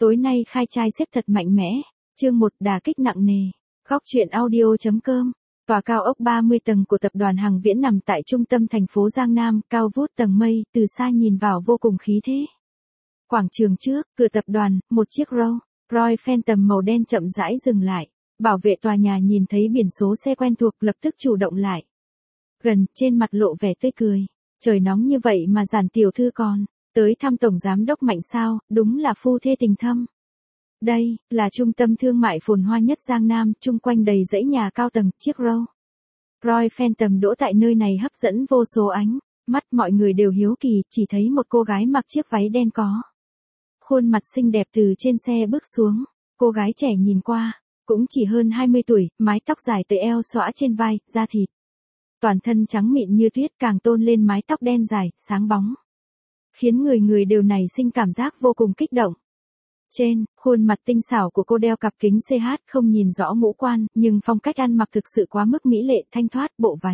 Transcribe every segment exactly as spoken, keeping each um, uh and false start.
Tối nay khai trai xếp thật mạnh mẽ, chương một đả kích nặng nề. Góc truyện audio.com. Tòa cao ốc ba mươi tầng của tập đoàn Hằng Viễn nằm tại trung tâm thành phố Giang Nam, cao vút tầng mây, từ xa nhìn vào vô cùng khí thế. Quảng trường trước, cửa tập đoàn, một chiếc Rolls Royce Phantom màu đen chậm rãi dừng lại. Bảo vệ tòa nhà nhìn thấy biển số xe quen thuộc lập tức chủ động lại. Gần, trên mặt lộ vẻ tươi cười. Trời nóng như vậy mà Giản tiểu thư còn tới thăm tổng giám đốc Mạnh sao, đúng là phu thê tình thâm. Đây, là trung tâm thương mại phồn hoa nhất Giang Nam, chung quanh đầy dãy nhà cao tầng, chiếc Rolls Royce Phantom đỗ tại nơi này hấp dẫn vô số ánh mắt, mọi người đều hiếu kỳ, chỉ thấy một cô gái mặc chiếc váy đen có khuôn mặt xinh đẹp từ trên xe bước xuống. Cô gái trẻ nhìn qua, cũng chỉ hơn hai mươi tuổi, mái tóc dài tới eo xõa trên vai, da thịt toàn thân trắng mịn như tuyết, càng tôn lên mái tóc đen dài, sáng bóng, khiến người người đều nảy sinh cảm giác vô cùng kích động. Trên khuôn mặt tinh xảo của cô đeo cặp kính xê hát, không nhìn rõ ngũ quan, nhưng phong cách ăn mặc thực sự quá mức mỹ lệ, thanh thoát. Bộ váy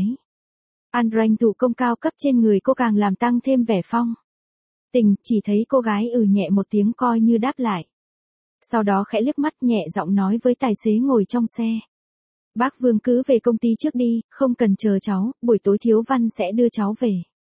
ăn ranh thủ công cao cấp trên người cô càng làm tăng thêm vẻ phong tình. Chỉ thấy cô gái ừ nhẹ một tiếng coi như đáp lại, sau đó khẽ liếc mắt, nhẹ giọng nói với tài xế ngồi trong xe: "Bác Vương cứ về công ty trước đi, không cần chờ cháu, buổi tối Thiếu Văn sẽ đưa cháu về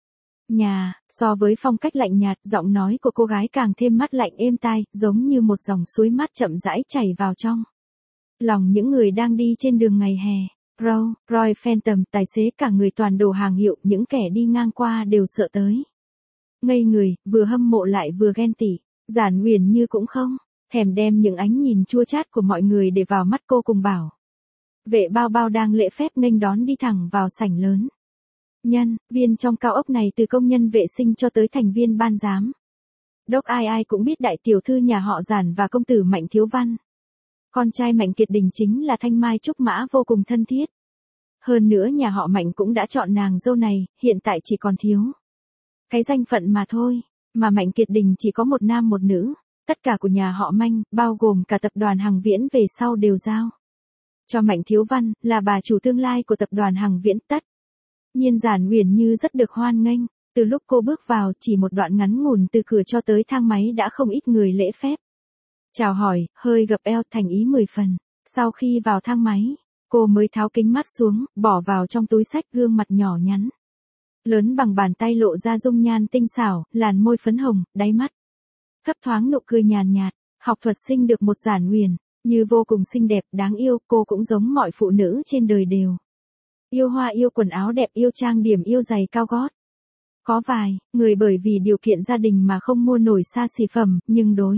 nhà." So với phong cách lạnh nhạt, giọng nói của cô gái càng thêm mát lạnh êm tai, giống như một dòng suối mát chậm rãi chảy vào trong lòng những người đang đi trên đường ngày hè. Rolls Royce Phantom, tài xế cả người toàn đồ hàng hiệu, những kẻ đi ngang qua đều sợ tới ngây người, vừa hâm mộ lại vừa ghen tị. Giản Uyển Như cũng không thèm đem những ánh nhìn chua chát của mọi người để vào mắt cô, cùng bảo vệ bao bao đang lễ phép nghênh đón đi thẳng vào sảnh lớn. Nhân viên trong cao ốc này, từ công nhân vệ sinh cho tới thành viên ban giám đốc, ai ai cũng biết đại tiểu thư nhà họ Giản và công tử Mạnh Thiếu Văn, con trai Mạnh Kiệt Đình, chính là thanh mai trúc mã vô cùng thân thiết. Hơn nữa nhà họ Mạnh cũng đã chọn nàng dâu này, hiện tại chỉ còn thiếu cái danh phận mà thôi, mà Mạnh Kiệt Đình chỉ có một nam một nữ, tất cả của nhà họ Mạnh, bao gồm cả tập đoàn Hằng Viễn về sau đều giao cho Mạnh Thiếu Văn, là bà chủ tương lai của tập đoàn Hằng Viễn. Tất nhiên Giản Uyển Như rất được hoan nghênh. Từ lúc cô bước vào, chỉ một đoạn ngắn ngủn từ cửa cho tới thang máy đã không ít người lễ phép chào hỏi, hơi gập eo, thành ý mười phần. Sau khi vào thang máy, cô mới tháo kính mắt xuống, bỏ vào trong túi xách, gương mặt nhỏ nhắn lớn bằng bàn tay lộ ra dung nhan tinh xảo, làn môi phấn hồng, đáy mắt thấp thoáng nụ cười nhàn nhạt. Học thuật sinh được một Giản Uyển Như vô cùng xinh đẹp, đáng yêu. Cô cũng giống mọi phụ nữ trên đời, đều yêu hoa, yêu quần áo đẹp, yêu trang điểm, yêu giày cao gót. Có vài người bởi vì điều kiện gia đình mà không mua nổi xa xỉ phẩm, nhưng đối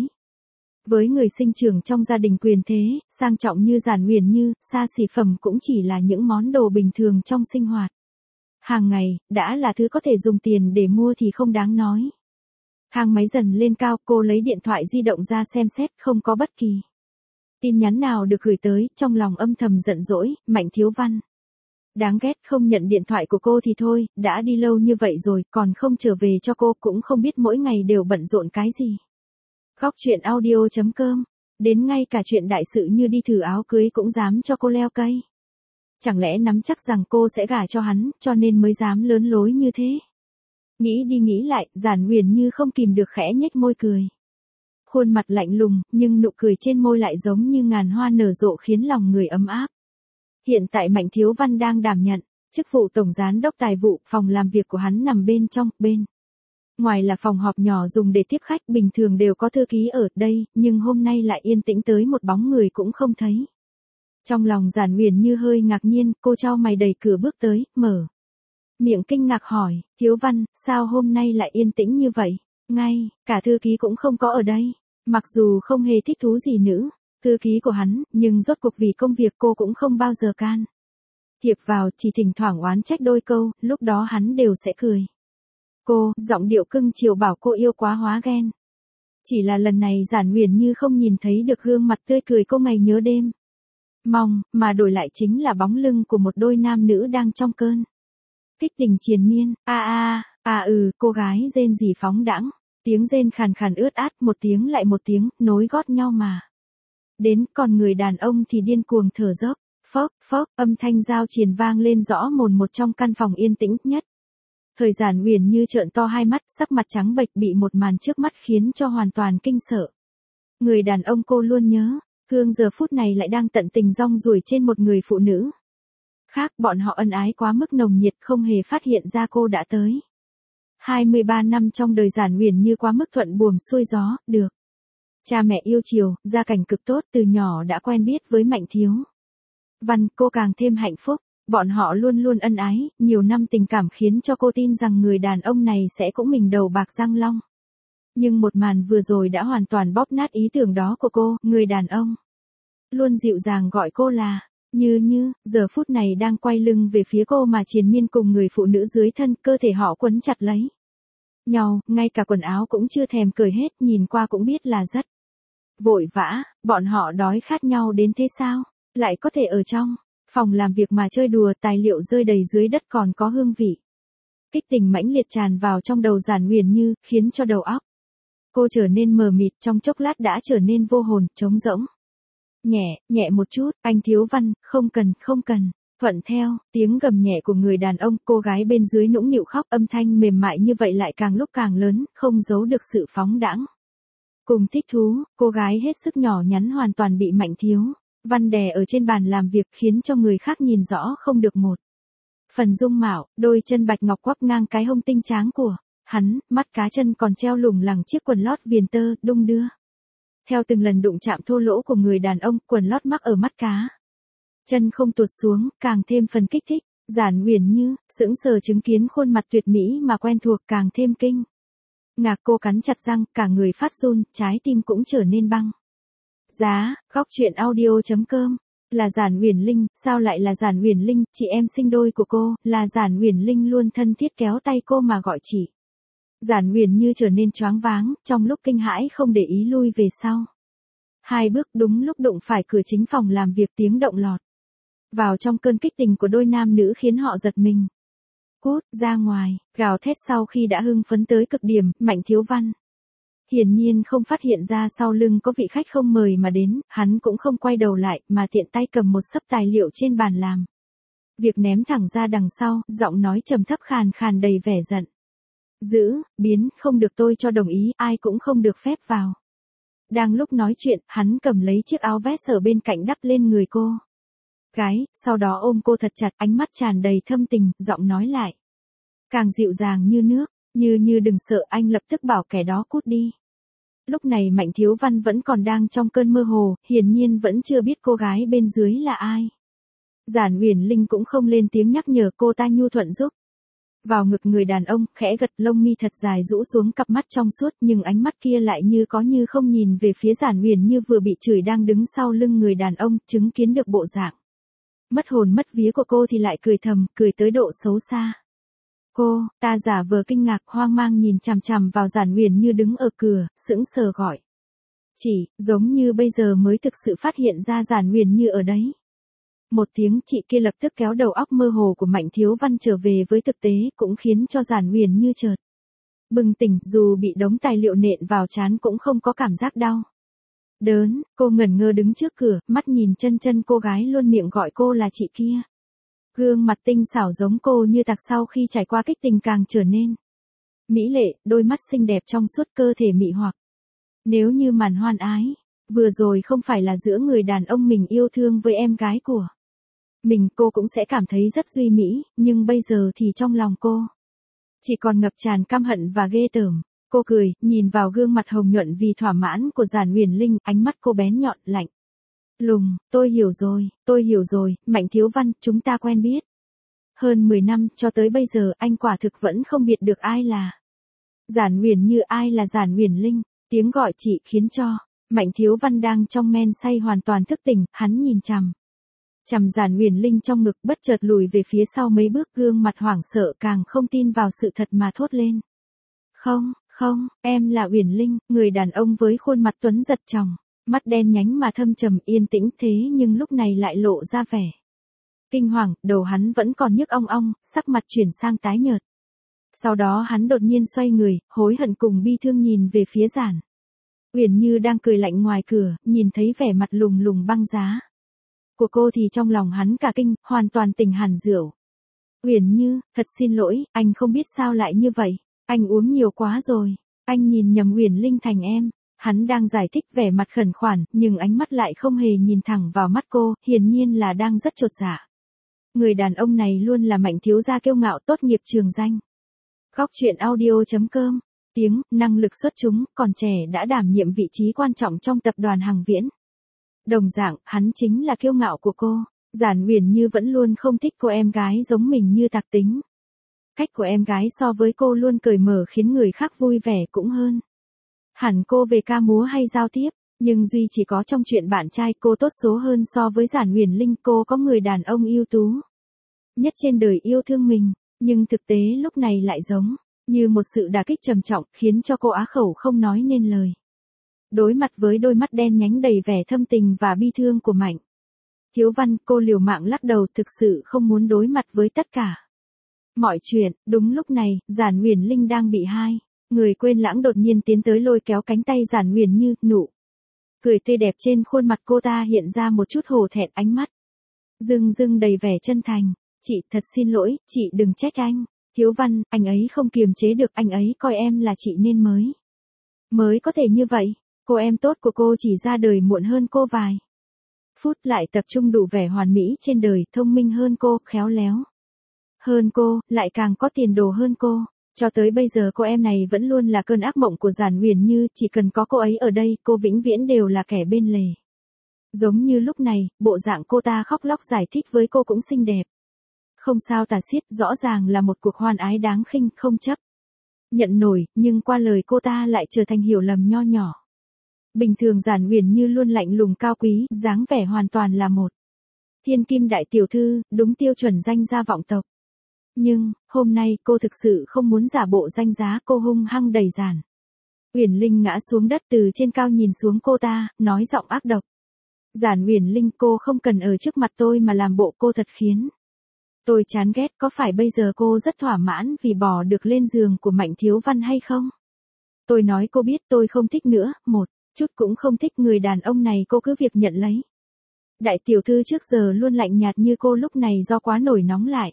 với người sinh trưởng trong gia đình quyền thế sang trọng như Giản Uyển Như, xa xỉ phẩm cũng chỉ là những món đồ bình thường trong sinh hoạt hàng ngày, đã là thứ có thể dùng tiền để mua thì không đáng nói. Thang máy dần lên cao, cô lấy điện thoại di động ra xem xét, không có bất kỳ tin nhắn nào được gửi tới, trong lòng âm thầm giận dỗi. Mạnh Thiếu Văn đáng ghét, không nhận điện thoại của cô thì thôi, đã đi lâu như vậy rồi, còn không trở về cho cô, cũng không biết mỗi ngày đều bận rộn cái gì. Góc truyện audio.com. Đến ngay cả chuyện đại sự như đi thử áo cưới cũng dám cho cô leo cây. Chẳng lẽ nắm chắc rằng cô sẽ gả cho hắn, cho nên mới dám lớn lối như thế? Nghĩ đi nghĩ lại, Giản Uyển Như không kìm được khẽ nhếch môi cười. Khuôn mặt lạnh lùng, nhưng nụ cười trên môi lại giống như ngàn hoa nở rộ, khiến lòng người ấm áp. Hiện tại Mạnh Thiếu Văn đang đảm nhận chức vụ tổng giám đốc tài vụ, phòng làm việc của hắn nằm bên trong, bên ngoài là phòng họp nhỏ dùng để tiếp khách, bình thường đều có thư ký ở đây, nhưng hôm nay lại yên tĩnh tới một bóng người cũng không thấy. Trong lòng Giản Uyển Như hơi ngạc nhiên, cô chau mày đẩy cửa bước tới, mở miệng kinh ngạc hỏi: "Thiếu Văn, sao hôm nay lại yên tĩnh như vậy? Ngay cả thư ký cũng không có ở đây." Mặc dù không hề thích thú gì nữ thư ký của hắn, nhưng rốt cuộc vì công việc cô cũng không bao giờ can thiệp vào, chỉ thỉnh thoảng oán trách đôi câu, lúc đó hắn đều sẽ cười. Cô, giọng điệu cưng chiều bảo cô yêu quá hóa ghen. Chỉ là lần này Giản Uyển Như không nhìn thấy được gương mặt tươi cười cô ngày nhớ đêm mong, mà đổi lại chính là bóng lưng của một đôi nam nữ đang trong cơn kích tình triền miên. A a, à ừ, cô gái rên rỉ phóng đãng, tiếng rên khàn khàn ướt át, một tiếng lại một tiếng, nối gót nhau mà đến, còn người đàn ông thì điên cuồng thở dốc. Phốc, phốc, âm thanh dao triền vang lên rõ mồn một trong căn phòng yên tĩnh nhất. Thời Giản Uyển Như trợn to hai mắt, sắc mặt trắng bệch, bị một màn trước mắt khiến cho hoàn toàn kinh sợ. Người đàn ông cô luôn nhớ, Cương giờ phút này lại đang tận tình rong ruổi trên một người phụ nữ khác, bọn họ ân ái quá mức nồng nhiệt không hề phát hiện ra cô đã tới. hai mươi ba năm trong đời Giản Uyển Như quá mức thuận buồm xuôi gió, được cha mẹ yêu chiều, gia cảnh cực tốt, từ nhỏ đã quen biết với Mạnh Thiếu Văn, cô càng thêm hạnh phúc. Bọn họ luôn luôn ân ái, nhiều năm tình cảm khiến cho cô tin rằng người đàn ông này sẽ cũng mình đầu bạc răng long. Nhưng một màn vừa rồi đã hoàn toàn bóp nát ý tưởng đó của cô, người đàn ông luôn dịu dàng gọi cô là Như Như, giờ phút này đang quay lưng về phía cô mà triền miên cùng người phụ nữ dưới thân, cơ thể họ quấn chặt lấy nhau, ngay cả quần áo cũng chưa thèm cởi hết, nhìn qua cũng biết là rất vội vã. Bọn họ đói khát nhau đến thế sao, lại có thể ở trong phòng làm việc mà chơi đùa, tài liệu rơi đầy dưới đất còn có hương vị. Kích tình mãnh liệt tràn vào trong đầu Giản Uyển Như, khiến cho đầu óc cô trở nên mờ mịt, trong chốc lát đã trở nên vô hồn, trống rỗng. Nhẹ, nhẹ một chút, anh Thiếu Văn, không cần, không cần. Thuận theo tiếng gầm nhẹ của người đàn ông, cô gái bên dưới nũng nịu khóc, âm thanh mềm mại như vậy lại càng lúc càng lớn, không giấu được sự phóng đãng cùng thích thú. Cô gái hết sức nhỏ nhắn hoàn toàn bị Mạnh Thiếu Văn đè ở trên bàn làm việc, khiến cho người khác nhìn rõ không được một phần dung mạo. Đôi chân bạch ngọc quắp ngang cái hông tinh tráng của hắn, mắt cá chân còn treo lủng lẳng chiếc quần lót viền tơ, đung đưa theo từng lần đụng chạm thô lỗ của người đàn ông. Quần lót mắc ở mắt cá chân không tuột xuống, càng thêm phần kích thích. Giản Uyển Như sững sờ chứng kiến khuôn mặt tuyệt mỹ mà quen thuộc, càng thêm kinh ngạc. Cô cắn chặt răng, cả người phát run, trái tim cũng trở nên băng giá. Góc truyện audio chấm com. Là Giản Uyển Linh, sao lại là Giản Uyển Linh, chị em sinh đôi của cô, là Giản Uyển Linh luôn thân thiết kéo tay cô mà gọi chị. Giản Uyển Như trở nên choáng váng, trong lúc kinh hãi không để ý lui về sau hai bước, đúng lúc đụng phải cửa chính phòng làm việc, tiếng động lọt vào trong cơn kích tình của đôi nam nữ khiến họ giật mình. Cút ra ngoài, gào thét sau khi đã hưng phấn tới cực điểm. Mạnh Thiếu Văn hiển nhiên không phát hiện ra sau lưng có vị khách không mời mà đến, hắn cũng không quay đầu lại, mà tiện tay cầm một xấp tài liệu trên bàn làm việc ném thẳng ra đằng sau, giọng nói trầm thấp khàn khàn đầy vẻ giận dữ. Biến, không được, tôi cho đồng ý, ai cũng không được phép vào. Đang lúc nói chuyện, hắn cầm lấy chiếc áo vest ở bên cạnh đắp lên người cô gái, sau đó ôm cô thật chặt, ánh mắt tràn đầy thâm tình, giọng nói lại càng dịu dàng như nước. Như Như đừng sợ, anh lập tức bảo kẻ đó cút đi. Lúc này Mạnh Thiếu Văn vẫn còn đang trong cơn mơ hồ, hiển nhiên vẫn chưa biết cô gái bên dưới là ai. Giản Uyển Linh cũng không lên tiếng nhắc nhở, cô ta nhu thuận giúp vào ngực người đàn ông, khẽ gật, lông mi thật dài rũ xuống, cặp mắt trong suốt, nhưng ánh mắt kia lại như có như không nhìn về phía Giản Uyển Như vừa bị chửi đang đứng sau lưng người đàn ông, chứng kiến được bộ dạng mất hồn mất vía của cô thì lại cười thầm, cười tới độ xấu xa. Cô, ta giả vờ kinh ngạc hoang mang nhìn chằm chằm vào Giản Uyển Như đứng ở cửa, sững sờ gọi. Chị, giống như bây giờ mới thực sự phát hiện ra Giản Uyển Như ở đấy. Một tiếng chị kia lập tức kéo đầu óc mơ hồ của Mạnh Thiếu Văn trở về với thực tế, cũng khiến cho Giản Uyển Như chợt bừng tỉnh, dù bị đống tài liệu nện vào trán cũng không có cảm giác đau đớn. Cô ngẩn ngơ đứng trước cửa, mắt nhìn chân chân cô gái luôn miệng gọi cô là chị kia. Gương mặt tinh xảo giống cô như tạc, sau khi trải qua kích tình càng trở nên mỹ lệ, đôi mắt xinh đẹp trong suốt, cơ thể mị hoặc. Nếu như màn hoan ái vừa rồi không phải là giữa người đàn ông mình yêu thương với em gái của mình, cô cũng sẽ cảm thấy rất duy mỹ, nhưng bây giờ thì trong lòng cô chỉ còn ngập tràn căm hận và ghê tởm. Cô cười, nhìn vào gương mặt hồng nhuận vì thỏa mãn của Giản Uyển Linh, ánh mắt cô bén nhọn, lạnh lùng. Tôi hiểu rồi, tôi hiểu rồi, Mạnh Thiếu Văn, chúng ta quen biết hơn mười năm, cho tới bây giờ anh quả thực vẫn không biết được ai là Giản Uyển Như, ai là Giản Uyển Linh. Tiếng gọi chị khiến cho Mạnh Thiếu Văn đang trong men say hoàn toàn thức tỉnh, hắn nhìn chằm chằm Giản Uyển Linh trong ngực, bất chợt lùi về phía sau mấy bước, gương mặt hoảng sợ, càng không tin vào sự thật mà thốt lên. Không, không, em là Uyển Linh. Người đàn ông với khuôn mặt tuấn giật tròng mắt đen nhánh mà thâm trầm, yên tĩnh thế nhưng lúc này lại lộ ra vẻ kinh hoàng, đầu hắn vẫn còn nhức ong ong, sắc mặt chuyển sang tái nhợt. Sau đó hắn đột nhiên xoay người, hối hận cùng bi thương nhìn về phía Giản Uyển Như đang cười lạnh ngoài cửa, nhìn thấy vẻ mặt lùng lùng băng giá của cô thì trong lòng hắn cả kinh, hoàn toàn tỉnh hẳn rượu. Uyển Như, thật xin lỗi, anh không biết sao lại như vậy, anh uống nhiều quá rồi, anh nhìn nhầm Uyển Linh thành em. Hắn đang giải thích vẻ mặt khẩn khoản, nhưng ánh mắt lại không hề nhìn thẳng vào mắt cô, hiển nhiên là đang rất chột dạ. Người đàn ông này luôn là Mạnh thiếu gia kiêu ngạo tốt nghiệp trường danh. Góc truyện audio.com, tiếng, năng lực xuất chúng, còn trẻ đã đảm nhiệm vị trí quan trọng trong tập đoàn Hằng Viễn. Đồng dạng, hắn chính là kiêu ngạo của cô. Giản Uyển Như vẫn luôn không thích cô em gái giống mình như Tạc Tính. Cách của em gái so với cô luôn cởi mở khiến người khác vui vẻ cũng hơn. Hẳn cô về ca múa hay giao tiếp, nhưng duy chỉ có trong chuyện bạn trai cô tốt số hơn so với Giản Uyển Linh. Cô có người đàn ông ưu tú nhất trên đời yêu thương mình, nhưng thực tế lúc này lại giống như một sự đả kích trầm trọng khiến cho cô á khẩu không nói nên lời. Đối mặt với đôi mắt đen nhánh đầy vẻ thâm tình và bi thương của Mạnh Thiếu Văn, cô liều mạng lắc đầu, thực sự không muốn đối mặt với tất cả mọi chuyện. Đúng lúc này, Giản Uyển Linh đang bị hai người quên lãng đột nhiên tiến tới lôi kéo cánh tay Giản Uyển Như, nụ cười tươi đẹp trên khuôn mặt cô ta hiện ra một chút hổ thẹn, ánh mắt rưng rưng đầy vẻ chân thành. Chị, thật xin lỗi, chị đừng trách anh. Thiếu Văn, anh ấy không kiềm chế được, anh ấy coi em là chị nên mới mới có thể như vậy. Cô em tốt của cô chỉ ra đời muộn hơn cô vài phút, lại tập trung đủ vẻ hoàn mỹ trên đời, thông minh hơn cô, khéo léo hơn cô, lại càng có tiền đồ hơn cô. Cho tới bây giờ cô em này vẫn luôn là cơn ác mộng của Giản Uyển Như, chỉ cần có cô ấy ở đây, cô vĩnh viễn đều là kẻ bên lề. Giống như lúc này, bộ dạng cô ta khóc lóc giải thích với cô cũng xinh đẹp. Không sao tả xiết, rõ ràng là một cuộc hoan ái đáng khinh, không chấp nhận nổi, nhưng qua lời cô ta lại trở thành hiểu lầm nho nhỏ. Bình thường Giản Uyển Như luôn lạnh lùng cao quý, dáng vẻ hoàn toàn là một thiên kim đại tiểu thư, đúng tiêu chuẩn danh gia vọng tộc. Nhưng, hôm nay cô thực sự không muốn giả bộ danh giá, cô hung hăng đẩy Giản Uyển Linh ngã xuống đất, từ trên cao nhìn xuống cô ta, nói giọng ác độc. Giản Uyển Linh, cô không cần ở trước mặt tôi mà làm bộ, cô thật khiến tôi chán ghét. Có phải bây giờ cô rất thỏa mãn vì bỏ được lên giường của Mạnh Thiếu Văn hay không? Tôi nói cô biết tôi không thích nữa, một chút cũng không thích người đàn ông này, cô cứ việc nhận lấy. Đại tiểu thư trước giờ luôn lạnh nhạt như cô lúc này do quá nổi nóng lại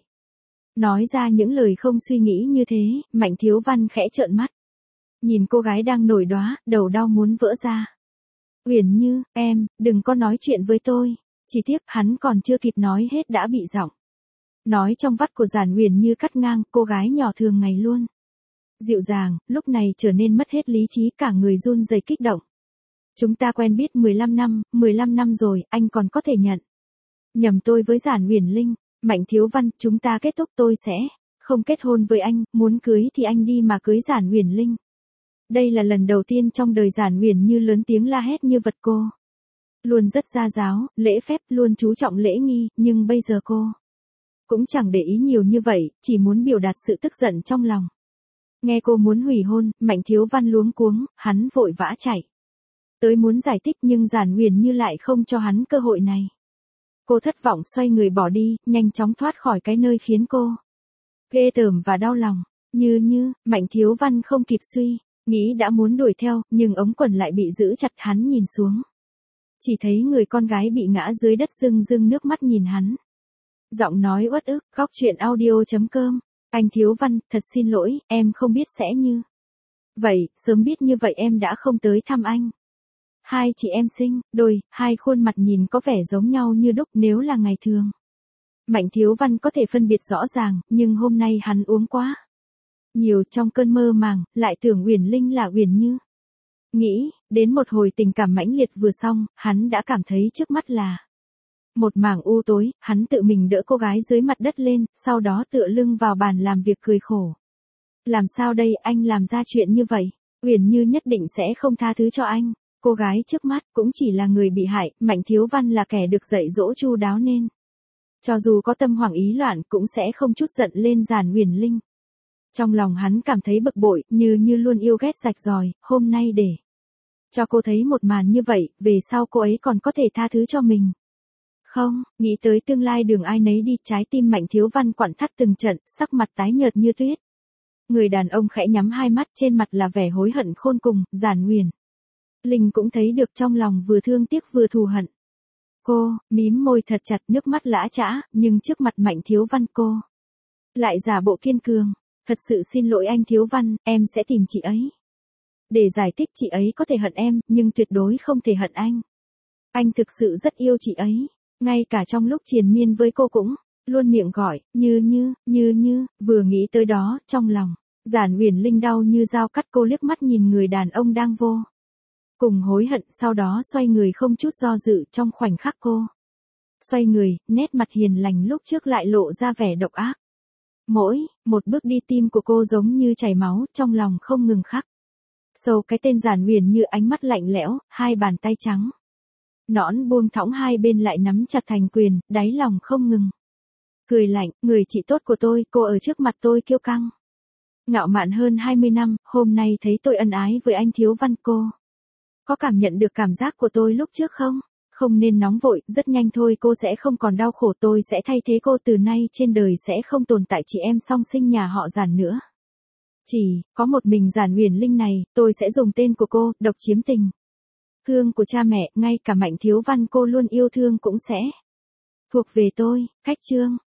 nói ra những lời không suy nghĩ như thế. Mạnh Thiếu Văn khẽ trợn mắt nhìn cô gái đang nổi đóa, đầu đau muốn vỡ ra. Uyển Như, em, đừng có nói chuyện với tôi. Chỉ tiếc, hắn còn chưa kịp nói hết đã bị giọng nói trong vắt của Giản Uyển Như cắt ngang. Cô gái nhỏ thường ngày luôn dịu dàng, lúc này trở nên mất hết lý trí, cả người run rẩy kích động. Chúng ta quen biết mười lăm năm, mười lăm năm rồi, anh còn có thể nhận nhầm tôi với Giản Uyển Linh. Mạnh Thiếu Văn, chúng ta kết thúc, tôi sẽ không kết hôn với anh, muốn cưới thì anh đi mà cưới Giản Uyển Linh. Đây là lần đầu tiên trong đời Giản Uyển Như lớn tiếng la hét như vật. Cô luôn rất gia giáo, lễ phép, luôn chú trọng lễ nghi, nhưng bây giờ cô cũng chẳng để ý nhiều như vậy, chỉ muốn biểu đạt sự tức giận trong lòng. Nghe cô muốn hủy hôn, Mạnh Thiếu Văn luống cuống, hắn vội vã chạy tới muốn giải thích, nhưng Giản Uyển Như lại không cho hắn cơ hội này. Cô thất vọng xoay người bỏ đi, nhanh chóng thoát khỏi cái nơi khiến cô ghê tởm và đau lòng. Như như, Mạnh Thiếu Văn không kịp suy nghĩ đã muốn đuổi theo, nhưng ống quần lại bị giữ chặt. Hắn nhìn xuống, chỉ thấy người con gái bị ngã dưới đất rưng rưng nước mắt nhìn hắn. Giọng nói uất ức. Góc truyện audio.com, anh Thiếu Văn, thật xin lỗi, em không biết sẽ như vậy, sớm biết như vậy em đã không tới thăm anh. Hai chị em xinh đôi, hai khuôn mặt nhìn có vẻ giống nhau như đúc. Nếu là ngày thường, Mạnh Thiếu Văn có thể phân biệt rõ ràng, nhưng hôm nay hắn uống quá nhiều, trong cơn mơ màng, lại tưởng Uyển Linh là Uyển Như. Nghĩ đến một hồi tình cảm mãnh liệt vừa xong, hắn đã cảm thấy trước mắt là một mảng u tối. Hắn tự mình đỡ cô gái dưới mặt đất lên, sau đó tựa lưng vào bàn làm việc cười khổ. Làm sao đây, anh làm ra chuyện như vậy, Uyển Như nhất định sẽ không tha thứ cho anh. Cô gái trước mắt cũng chỉ là người bị hại, Mạnh Thiếu Văn là kẻ được dạy dỗ chu đáo nên cho dù có tâm hoảng ý loạn cũng sẽ không chút giận lên Giản Uyển Linh. Trong lòng hắn cảm thấy bực bội, Như Như luôn yêu ghét rạch ròi, hôm nay để cho cô thấy một màn như vậy, về sau cô ấy còn có thể tha thứ cho mình không? Nghĩ tới tương lai đường ai nấy đi, trái tim Mạnh Thiếu Văn quặn thắt từng trận, sắc mặt tái nhợt như tuyết. Người đàn ông khẽ nhắm hai mắt, trên mặt là vẻ hối hận khôn cùng. Giản Uyển Linh cũng thấy được, trong lòng vừa thương tiếc vừa thù hận. Cô mím môi thật chặt, nước mắt lã chã, nhưng trước mặt Mạnh Thiếu Văn cô lại giả bộ kiên cường. Thật sự xin lỗi anh Thiếu Văn, em sẽ tìm chị ấy. Để giải thích chị ấy có thể hận em, nhưng tuyệt đối không thể hận anh. Anh thực sự rất yêu chị ấy. Ngay cả trong lúc triền miên với cô cũng luôn miệng gọi, Như Như, Như Như, vừa nghĩ tới đó, trong lòng Giản Uyển Linh đau như dao cắt. Cô liếc mắt nhìn người đàn ông đang vô cùng hối hận, sau đó xoay người không chút do dự. Trong khoảnh khắc cô xoay người, nét mặt hiền lành lúc trước lại lộ ra vẻ độc ác. Mỗi một bước đi tim của cô giống như chảy máu, trong lòng không ngừng khắc sâu cái tên Giản Uyển Như. Ánh mắt lạnh lẽo, hai bàn tay trắng nõn buông thõng hai bên lại nắm chặt thành quyền, đáy lòng không ngừng cười lạnh. Người chị tốt của tôi, cô ở trước mặt tôi kiêu căng ngạo mạn hơn hai mươi năm, hôm nay thấy tôi ân ái với anh Thiếu Văn, cô có cảm nhận được cảm giác của tôi lúc trước không? Không nên nóng vội, rất nhanh thôi cô sẽ không còn đau khổ, tôi sẽ thay thế cô, từ nay trên đời sẽ không tồn tại chị em song sinh nhà họ Giản nữa. Chỉ có một mình Giản Uyển Linh này, tôi sẽ dùng tên của cô, độc chiếm tình thương của cha mẹ, ngay cả Mạnh Thiếu Văn cô luôn yêu thương cũng sẽ thuộc về tôi. Khách chương